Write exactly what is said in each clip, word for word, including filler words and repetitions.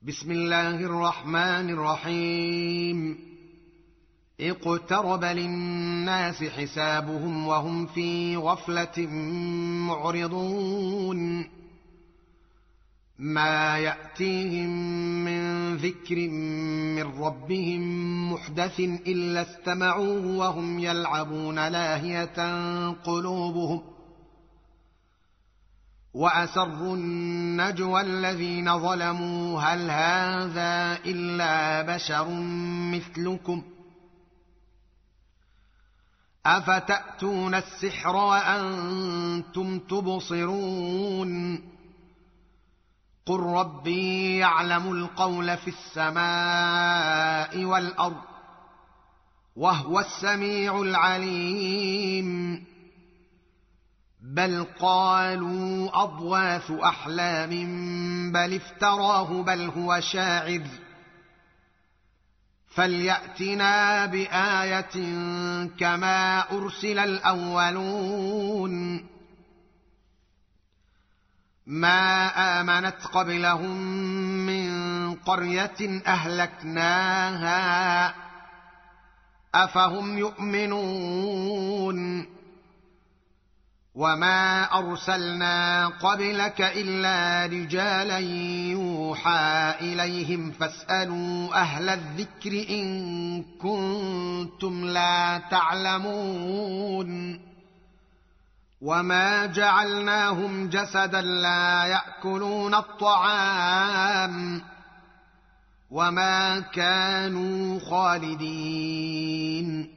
بسم الله الرحمن الرحيم. اقترب للناس حسابهم وهم في غفلة معرضون. ما يأتيهم من ذكر من ربهم محدث إلا استمعوه وهم يلعبون لاهية قلوبهم، وأسروا النجوى الذين ظلموا هل هذا إلا بشر مثلكم أفتأتون السحر وأنتم تبصرون. قل ربي يعلم القول في السماء والأرض وهو السميع العليم. بل قالوا أضواث أحلام بل افتراه بل هو شاعر فليأتنا بآية كما أرسل الأولون. ما آمنت قبلهم من قرية أهلكناها أفهم يؤمنون. وما أرسلنا قبلك إلا رجالا يوحى إليهم فاسألوا أهل الذكر إن كنتم لا تعلمون. وما جعلناهم جسدا لا يأكلون الطعام وما كانوا خالدين.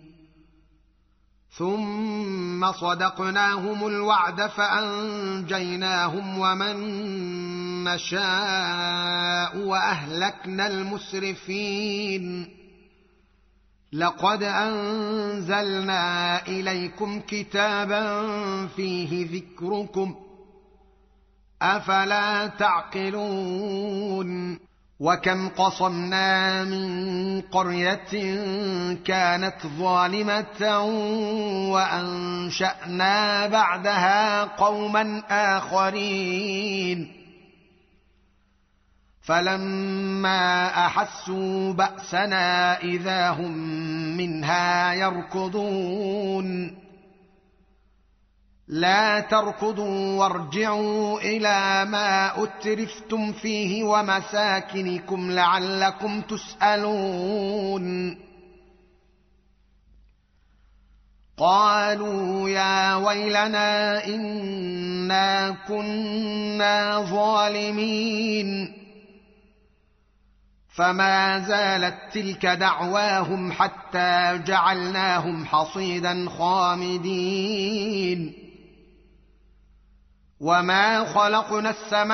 ثم صدقناهم الوعد فأنجيناهم ومن نشاء وأهلكنا المسرفين. لقد أنزلنا إليكم كتابا فيه ذكركم أفلا تعقلون. وكم قصمنا من قرية كانت ظالمة وأنشأنا بعدها قوما آخرين فلما أحسوا بأسنا إذا هم منها يركضون. لا تركضوا وارجعوا إلى ما أترفتم فيه ومساكنكم لعلكم تسألون. قالوا يا ويلنا إنا كنا ظالمين. فما زالت تلك دعواهم حتى جعلناهم حصيدا خامدين. وما خلقنا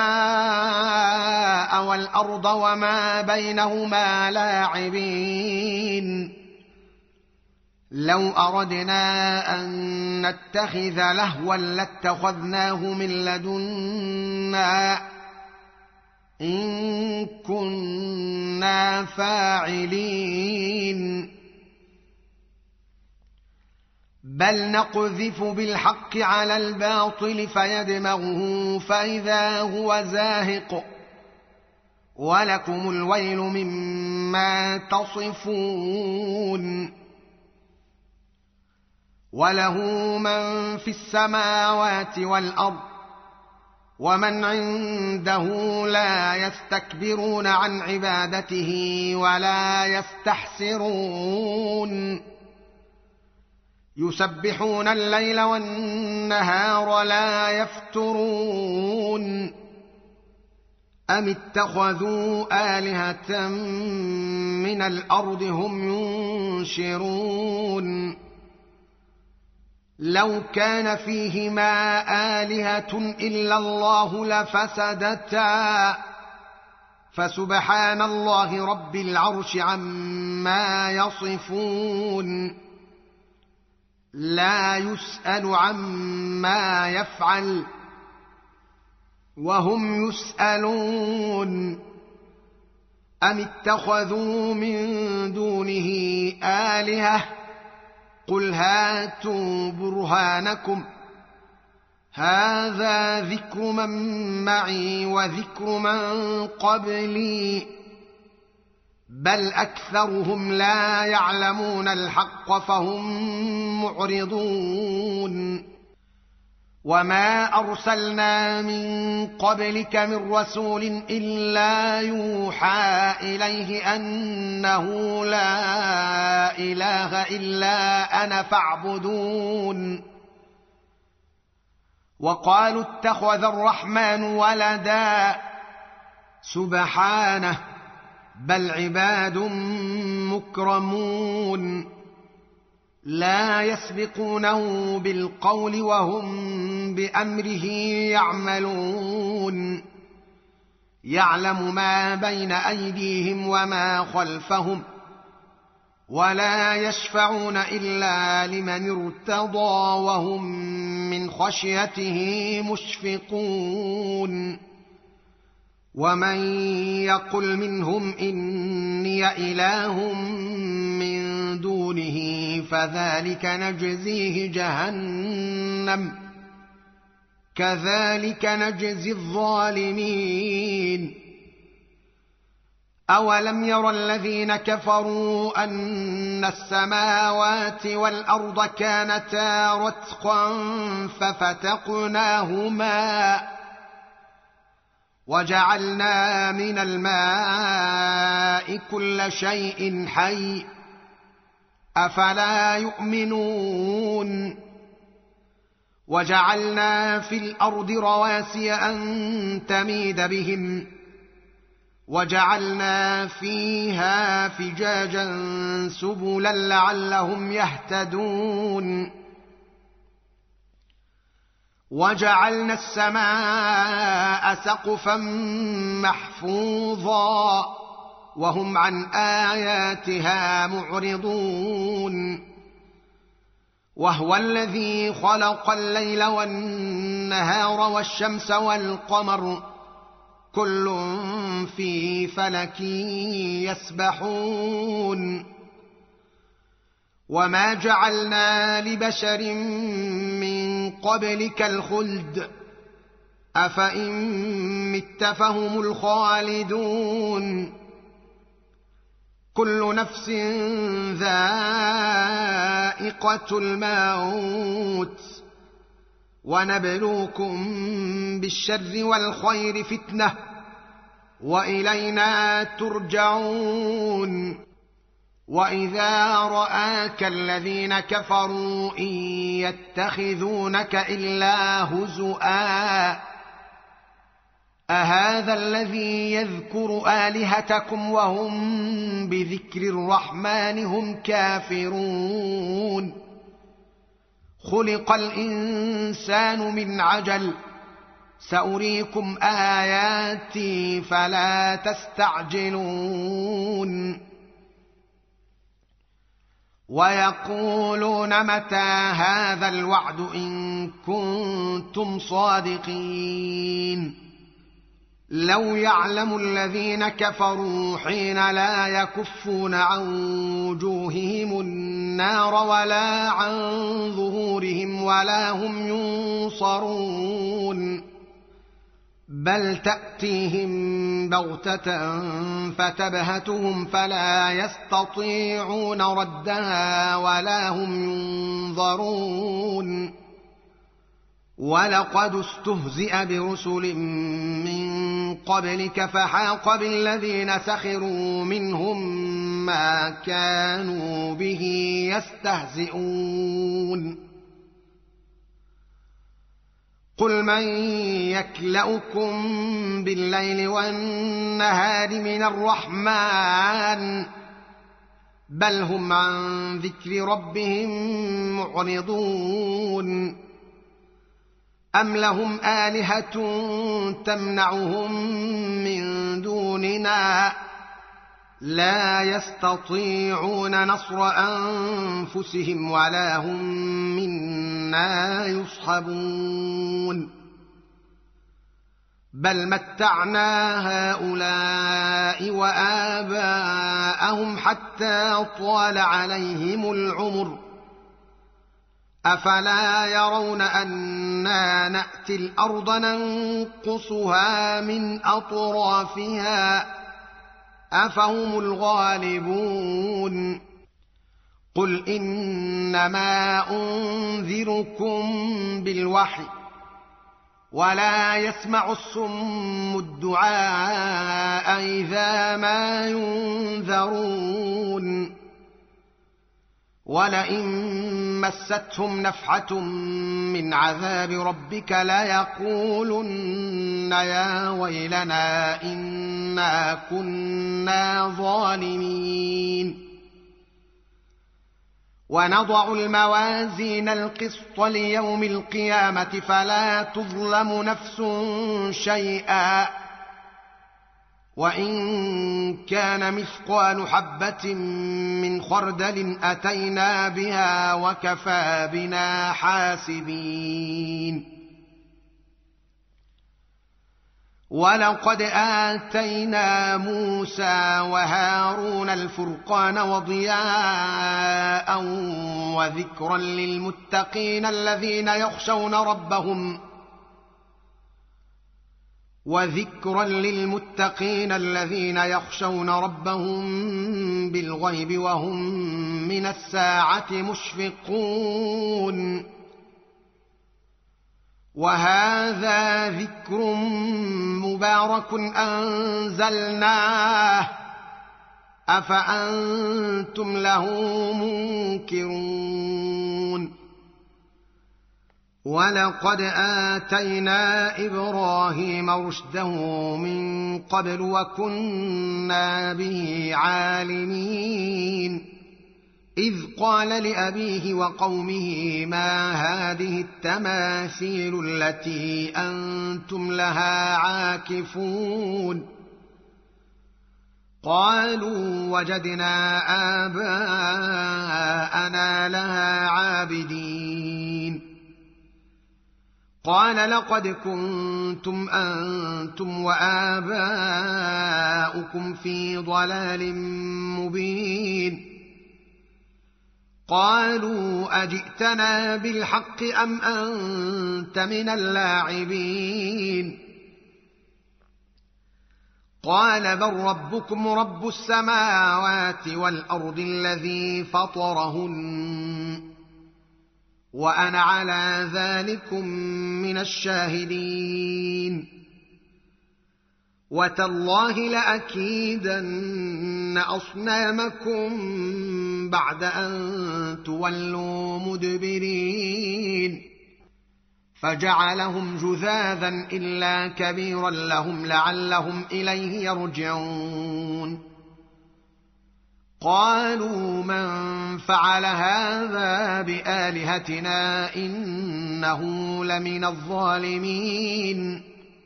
السماء والأرض وما بينهما لاعبين. لو أردنا أن نتخذ لهوا لاتخذناه من لدنا إن كنا فاعلين. بل نقذف بالحق على الباطل فيدمغه فإذا هو زاهق ولكم الويل مما تصفون. وله من في السماوات والأرض ومن عنده لا يستكبرون عن عبادته ولا يستحسرون. يسبحون الليل والنهار لا يفترون. أم اتخذوا آلهة من الأرض هم ينشرون. لو كان فيهما آلهة إلا الله لفسدتا فسبحان الله رب العرش عما يصفون. لا يسأل عما يفعل وهم يسألون. أم اتخذوا من دونه آلهة قل هاتوا برهانكم هذا ذكر من معي وذكر من قبلي بل أكثرهم لا يعلمون الحق فهم معرضون وما أرسلنا من قبلك من رسول إلا يوحى إليه أنه لا إله إلا أنا فاعبدون وقالوا اتخذ الرحمن ولدا سبحانه بل عباد مكرمون لا يسبقونه بالقول وهم بأمره يعملون يعلم ما بين أيديهم وما خلفهم ولا يشفعون إلا لمن ارتضى وهم من خشيته مشفقون ومن يقل منهم إني إله من دونه فذلك نجزيه جهنم كذلك نجزي الظالمين أولم ير الذين كفروا أن السماوات والأرض كانتا رتقا ففتقناهما وجعلنا من الماء كل شيء حي أفلا يؤمنون وجعلنا في الأرض رواسي أن تميد بهم وجعلنا فيها فجاجا سبلا لعلهم يهتدون وجعلنا السماء سقفا محفوظا وهم عن آياتها معرضون وهو الذي خلق الليل والنهار والشمس والقمر كل في فلك يسبحون وما جعلنا لبشر من قبلك الخلد أفإن مت فهم الخالدون كل نفس ذائقة الموت ونبلوكم بالشر والخير فتنة وإلينا ترجعون وإذا رآك الذين كفروا إن يتخذونك إلا هزؤا أهذا الذي يذكر آلهتكم وهم بذكر الرحمن هم كافرون خلق الإنسان من عجل سأريكم آياتي فلا تستعجلون ويقولون متى هذا الوعد إن كنتم صادقين لو يعلم الذين كفروا حين لا يكفون عن وجوههم النار ولا عن ظهورهم ولا هم ينصرون بل تأتيهم بغتة فتبهتهم فلا يستطيعون ردها ولا هم ينظرون ولقد استهزئ برسل من قبلك فحاق بالذين سخروا منهم ما كانوا به يستهزئون قل من يكلؤكم بالليل والنهار من الرحمن بل هم عن ذكر ربهم معرضون أم لهم آلهة تمنعهم من دوننا لا يستطيعون نصر أنفسهم ولا هم منا يصحبون بل متعنا هؤلاء وآباءهم حتى طال عليهم العمر أفلا يرون أنا نأتي الأرض ننقصها من أطرافها أفهم الغالبون قل إنما أنذركم بالوحي ولا يسمع الصم الدعاء إذا ما ينذرون ولئن مستهم نفحة من عذاب ربك ليقولن يا ويلنا إنا كنا ظالمين ونضع الموازين القسط ليوم القيامة فلا تظلم نفس شيئا وإن كان مثقال حبة من خردل أتينا بها وكفى بنا حاسبين ولقد آتينا موسى وهارون الفرقان وضياء وذكرا للمتقين الذين يخشون ربهم وذكرا للمتقين الذين يخشون ربهم بالغيب وهم من الساعة مشفقون وهذا ذكر مبارك أنزلناه أفأنتم له منكرون ولقد آتينا إبراهيم رشده من قبل وكنا به عالمين إذ قال لأبيه وقومه ما هذه التماثيل التي أنتم لها عاكفون قالوا وجدنا آباءنا لها عابدين قال لقد كنتم أنتم وآباؤكم في ضلال مبين قالوا أجئتنا بالحق أم أنت من اللاعبين قال بل ربكم رب السماوات والأرض الذي فطرهن وأنا على ذلكم من الشاهدين وتالله لأكيدن أصنامكم بعد أن تولوا مدبرين فجعلهم جذاذا إلا كبيرا لهم لعلهم إليه يرجعون قالوا من فعل هذا بآلهتنا إنه لمن الظالمين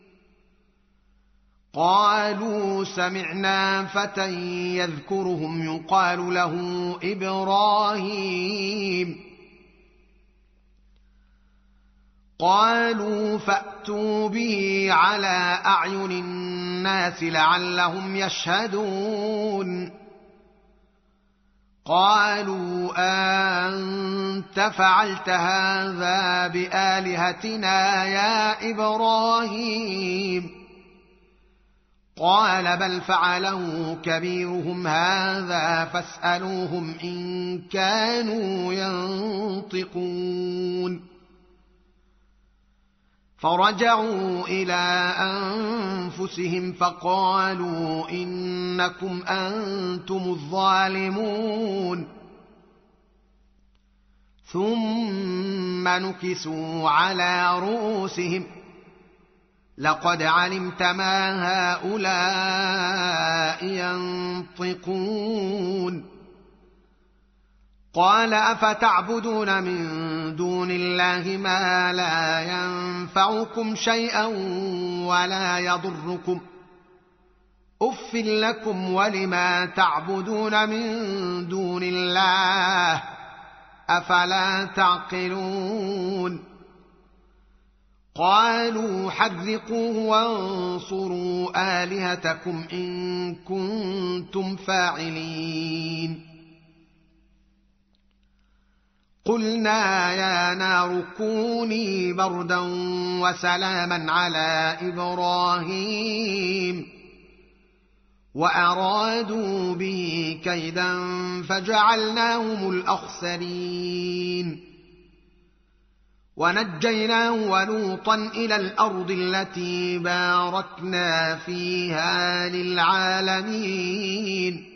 قالوا سمعنا فتى يذكرهم يقال له إبراهيم قالوا فأتوا به على أعين الناس لعلهم يشهدون قالوا أنت فعلت هذا بآلهتنا يا إبراهيم قال بل فعله كبيرهم هذا فاسألوهم إن كانوا ينطقون فرجعوا إلى أنفسهم فقالوا إنكم أنتم الظالمون ثم نكسوا على رؤوسهم لقد علمت ما هؤلاء ينطقون قال أفتعبدون من دون الله ما لا ينفعكم شيئا ولا يضركم أف لكم ولما تعبدون من دون الله أفلا تعقلون قالوا حرقوه وانصروا آلهتكم إن كنتم فاعلين قلنا يا نار كوني بردا وسلاما على إبراهيم وأرادوا به كيدا فجعلناهم الأخسرين ونجيناه ولوطا إلى الأرض التي باركنا فيها للعالمين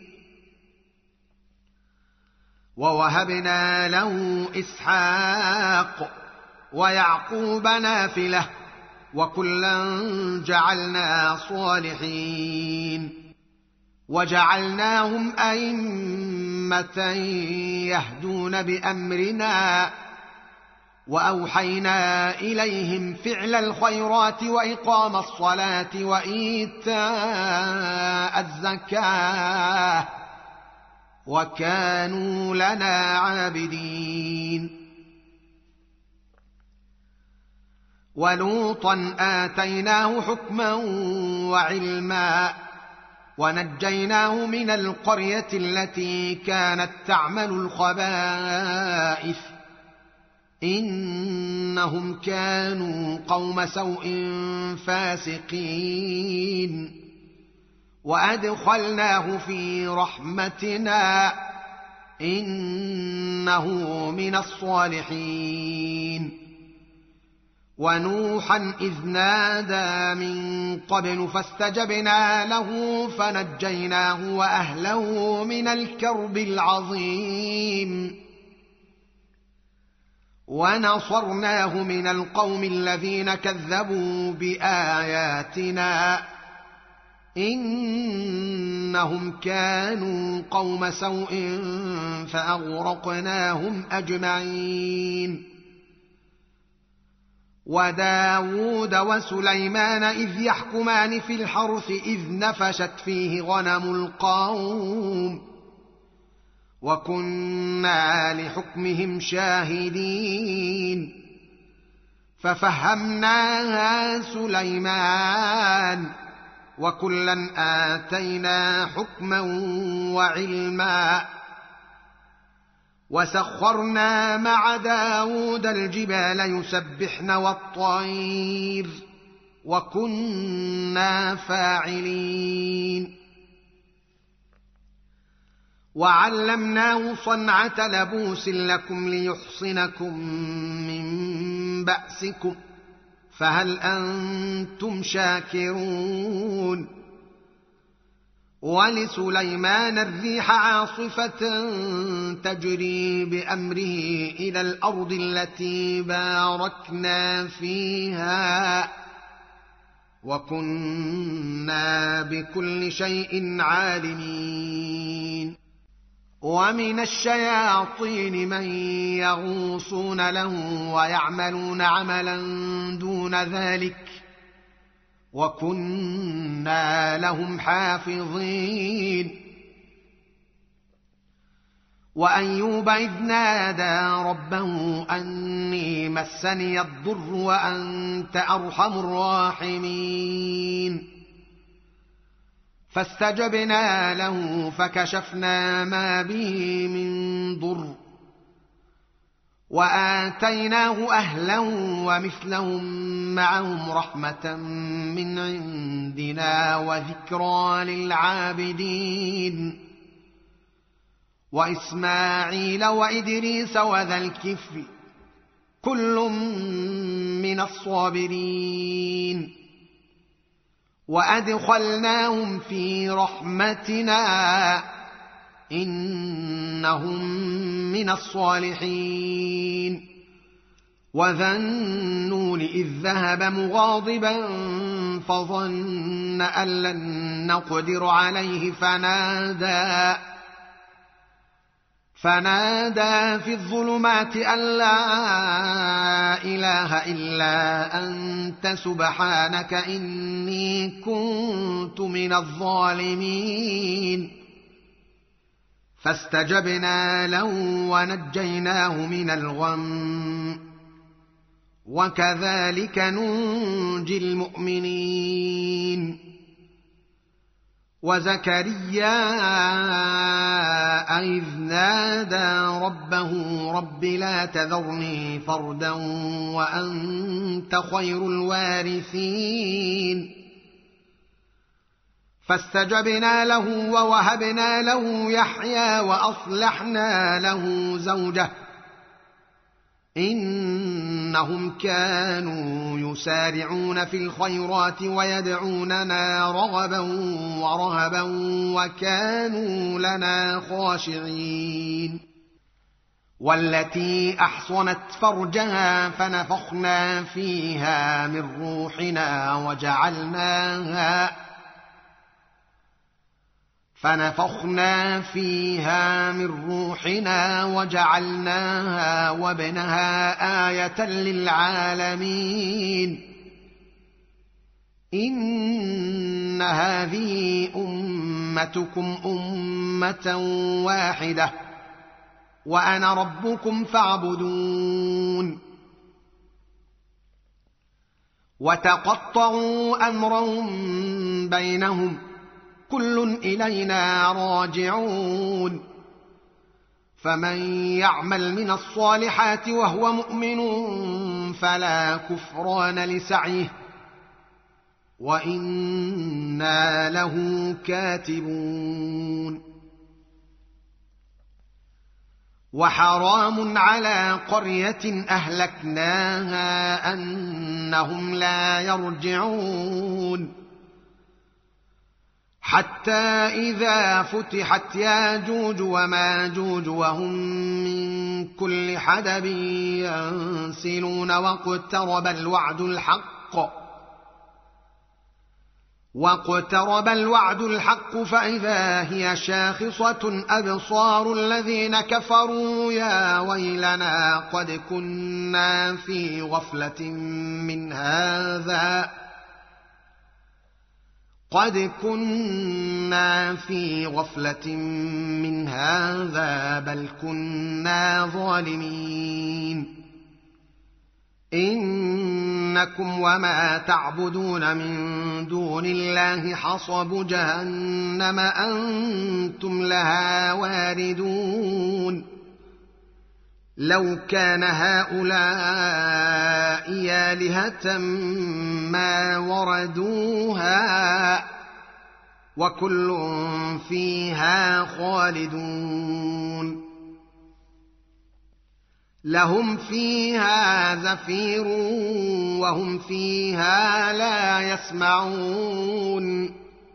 ووهبنا له إسحاق ويعقوب نافلة وكلا جعلنا صالحين وجعلناهم أئمة يهدون بأمرنا وأوحينا إليهم فعل الخيرات وإقام الصلاة وإيتاء الزكاة وكانوا لنا عابدين ولوطا آتيناه حكما وعلما ونجيناه من القرية التي كانت تعمل الخبائث إنهم كانوا قوم سوء فاسقين وأدخلناه في رحمتنا إنه من الصالحين ونوحا إذ نادى من قبل فاستجبنا له فنجيناه وأهله من الكرب العظيم ونصرناه من القوم الذين كذبوا بآياتنا إنهم كانوا قوم سوء فأغرقناهم أجمعين وداود وسليمان إذ يحكمان في الحرث إذ نفشت فيه غنم القوم وكنا لحكمهم شاهدين ففهمناها سليمان وكلا آتينا حكما وعلما وسخرنا مع داود الجبال يسبحن والطير وكنا فاعلين وعلمناه صنعة لبوس لكم ليحصنكم من بأسكم فهل أنتم شاكرون ولسليمان الريح عاصفة تجري بأمره إلى الأرض التي باركنا فيها وكنا بكل شيء عالمين ومن الشياطين من يغوصون له ويعملون عملا دون ذلك وكنا لهم حافظين وأيوب إذ نادى ربه أني مسني الضر وأنت أرحم الراحمين فاستجبنا له فكشفنا ما به من ضر وآتيناه أهله ومثلهم معهم رحمة من عندنا وذكرى للعابدين وإسماعيل وإدريس وذا الكفل كل من الصابرين وأدخلناهم في رحمتنا إنهم من الصالحين وذا النون إذ ذهب مغاضبا فظن أن لن نقدر عليه فنادى فنادى في الظلمات أن لا إله إلا أنت سبحانك إني كنت من الظالمين فاستجبنا له ونجيناه من الغم وكذلك ننجي المؤمنين وزكريا إذ نادى ربه رب لا تذرني فردا وأنت خير الوارثين فاستجبنا له ووهبنا له يحيى وأصلحنا له زوجه إنهم كانوا يسارعون في الخيرات ويدعوننا رغبا ورهبا وكانوا لنا خاشعين والتي أحصنت فرجها فنفخنا فيها من روحنا وجعلناها فنفخنا فيها من روحنا وجعلناها وابنها آية للعالمين إن هذه أمتكم أمة واحدة وأنا ربكم فاعبدون وتقطعوا أمرهم بينهم كل إلينا راجعون فمن يعمل من الصالحات وهو مؤمن فلا كفران لسعيه وإنا له كاتبون وحرام على قرية أهلكناها أنهم لا يرجعون حتى إذا فتحت ياجوج وماجوج وهم من كل حدب ينسلون واقترب الوعد الحق واقترب الوعد الحق فإذا هي شاخصة أبصار الذين كفروا يا ويلنا قد كنا في غفلة من هذا قد كنا في غفلة من هذا بل كنا ظالمين إنكم وما تعبدون من دون الله حصب جهنم أنتم لها واردون لو كان هؤلاء آلهة ما وردوها وكل فيها خالدون لهم فيها زفير وهم فيها لا يسمعون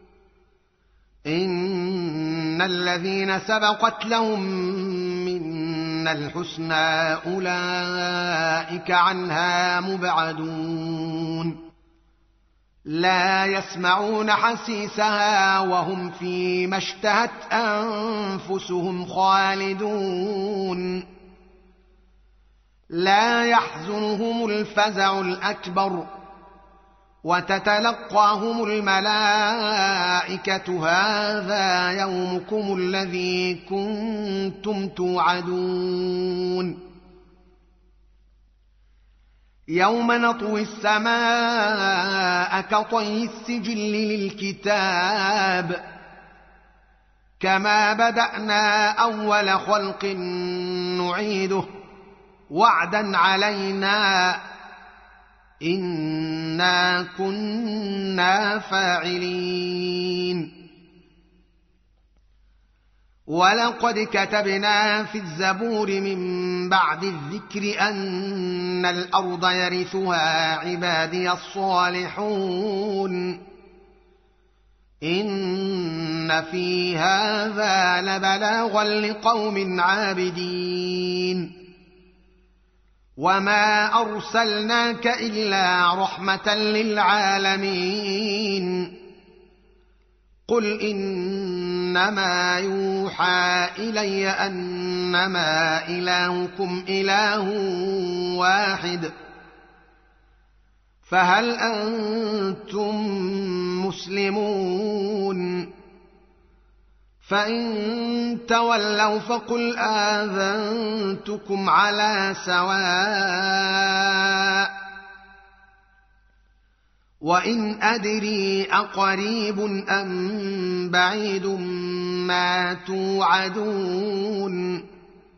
إن الذين سبقت لهم منا الحسنى أولئك عنها مبعدون لا يسمعون حسيسها وهم فيما اشتهت أنفسهم خالدون لا يحزنهم الفزع الأكبر وتتلقاهم الملائكة هذا يومكم الذي كنتم توعدون يوم نطوي السماء كطي السجل للكتاب كما بدأنا أول خلق نعيده وعدا علينا إنا كنا فاعلين ولقد كتبنا في الزبور من بعد الذكر أن الأرض يرثها عبادي الصالحون إن في هذا لبلاغا لقوم عابدين وما أرسلناك إلا رحمة للعالمين قل إنما يوحى إلي أنما إلهكم إله واحد فهل أنتم مسلمون فإن تولوا فقل آذنتكم على سواء وإن أدري أقريب أم بعيد ما توعدون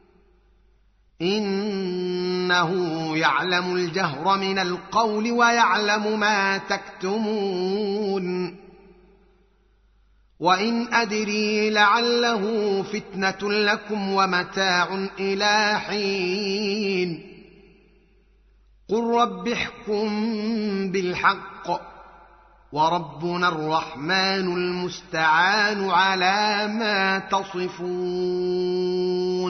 إنه يعلم الجهر من القول ويعلم ما تكتمون وإن أدري لعله فتنة لكم ومتاع إلى حين قل رب احكم بالحق وربنا الرحمن المستعان على ما تصفون